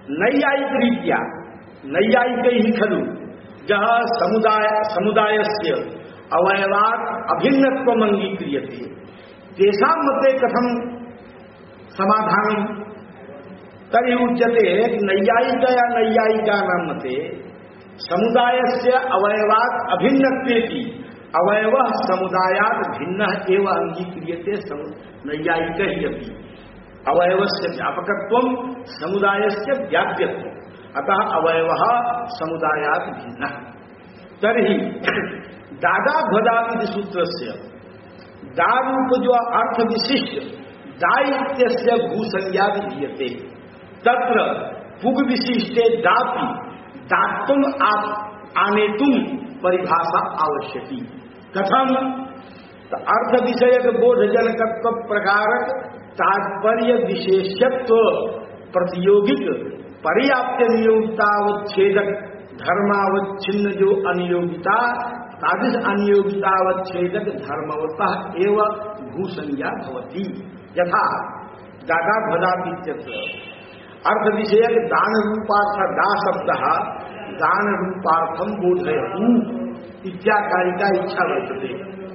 नैयायिक रीत्या नैयायिकैः खलु यः समुदायस्य अवयवात् अभिन्नत्वम् अंगीक्रियते तेषां मते कथं समाधानं तर्हि उच्यते नैयायिकानां मते समुदायस्य अवयवात् अभिन्नत्वेति अवयवः समुदायात् भिन्नः एव अंगीक्रियते नैयायिकैः अपि अवयवस्य व्यापकत्वं समुदायस्य व्याप्यत्वम् अतः अवयवः समुदायात् भिन्नः। तर्हि दादाभदापि सूत्रस्य दारूप जो अर्थ विशिष्ट दा इत्यस्य भूसंज्ञा विधीयते तत्र पुग विशिष्टे दापि दात्वम् आनेतुम् परिभाषा आवश्यकी कथम अर्थ विषयक बोधजनकत्व प्रकारक तात्पर्य विशेषत्व प्रतियोगिक पर्याप्त नियोगितावच्छेदक धर्मावच्छिन्न जो अनियोगिता तादृश अनियोगितावच्छेदक धर्मवतः एव भूसंज्ञा भवति यथा दादाभदापीत्यत्र अर्थ विषयक दान रूपार्थ दा शब्दः दान रूपार्थम बोधयतु इत्याकारिका इच्छा वर्तते।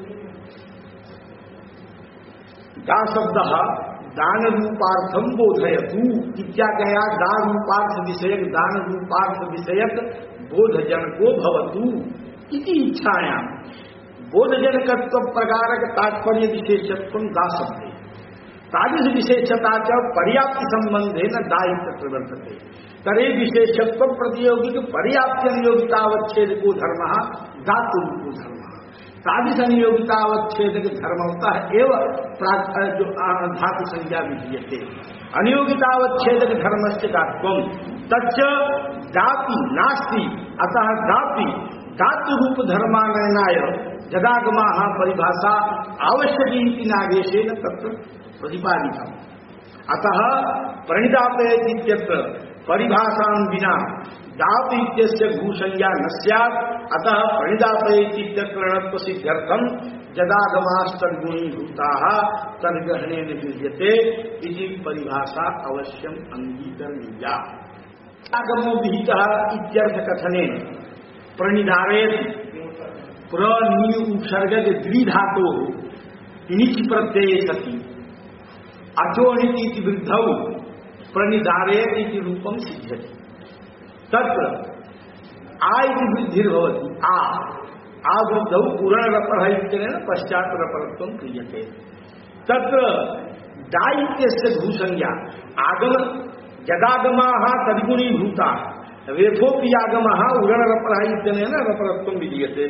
दा शब्दः दान रूपार्थम बोधयतु इत्याकया दान रूपार्थ विषयक दान रूपार्थ विषयक बोधजनको भवतु इति इच्छायां बोधजनकत्व प्रकारक तात्पर्य विशेषत्वं दा शब्दे तादृश विशेषता च पर्याप्ति संबंधेन दा इत्यत्र वर्तते तर्हि विशेषत्व प्रतियोगिक पर्याप्ति नियोगितावच्छेदको धर्मः धातुरूपो धर्मः तादृश नियोगितावच्छेदक धर्मवतः एव धातु संज्ञा विधीयते अनियोगितावच्छेदक धर्मस्य दात्वं तच्च दापि नास्ति अतः दापि धातुरूप धर्मानयनाय जदागमाः परिभाषा आवश्यकी इति नागेशेन तत्र प्रतिपादितम् अतः प्रणिदापयति इत्यत्र परिभाषां विना दाप इत्यस्य भूसंज्ञा न स्यात् अतः प्रणिदापयति इत्यत्र सिद्ध्यर्थं जदागमास्तद्गुणीभूताः तद्ग्रहणेन विद्यते इति परिभाषा अवश्यम् अंगीकरणीया। आगमो विहितः इत्यर्थ कथनेन प्रणिधारयति प्रनि उपसर्गक द्विधातोः इनिच प्रत्यये सति अचोनिति वृद्धौ प्रणिधारयति इति रूपं सिद्ध्यति तत्र आ इति वृद्धिर्भवति आ वृद्धौ पूर्णरपरः इत्यनेन पश्चात् रपरत्वं क्रियते तत्र दा इत्यस्य भूसंज्ञा आगम यदागमाः तद्गुणीभूताः वेथोपि आगमः उरणरपरः इत्यनेन रपरत्वं विधीयते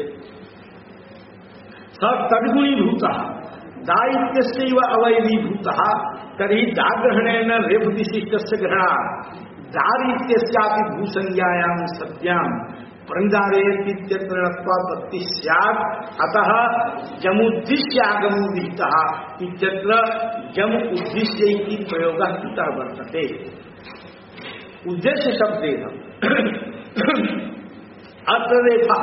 स तद्गुणीभूतः दा इत्यस्यैव अवयवीभूतः तर्हि दाग्रहणेन रेफ विशिष्टस्य ग्रहणात् दार इत्यस्यापि भूसंज्ञायां सत्यां प्रणिधारयतीत्यत्र नत्वापत्ति स्यात् अतः जमुद्दिश्य आगमो विहितः इत्यत्र जम उद्दिश्य इति प्रयोगः कृतः वर्तते। उद्देश्य शब्देन अत्र रेफः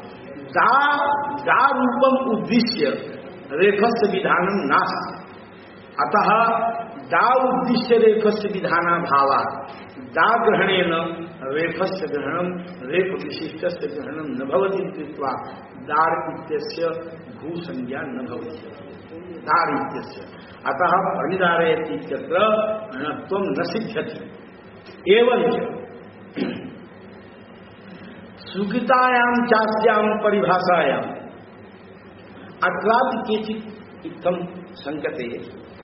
दा रूपम् उद्दिश्य रेफस्य विधानं नास्ति अतः दा उद्दिश्य रेफस्य विधानाभावात् दा ग्रहणेन रेफस्य ग्रहणं रेफ विशिष्टस्य ग्रहणं न भवति इत्युक्त्वा दार इत्यस्य भूसंज्ञा न भवति दार इत्यस्य अतः प्रणिधारयति इत्यत्र णत्वं न सिद्ध्यति। एवञ्च सुकृतायां चास्यां परिभाषायां अत्रापि केचित् इत्थं संकते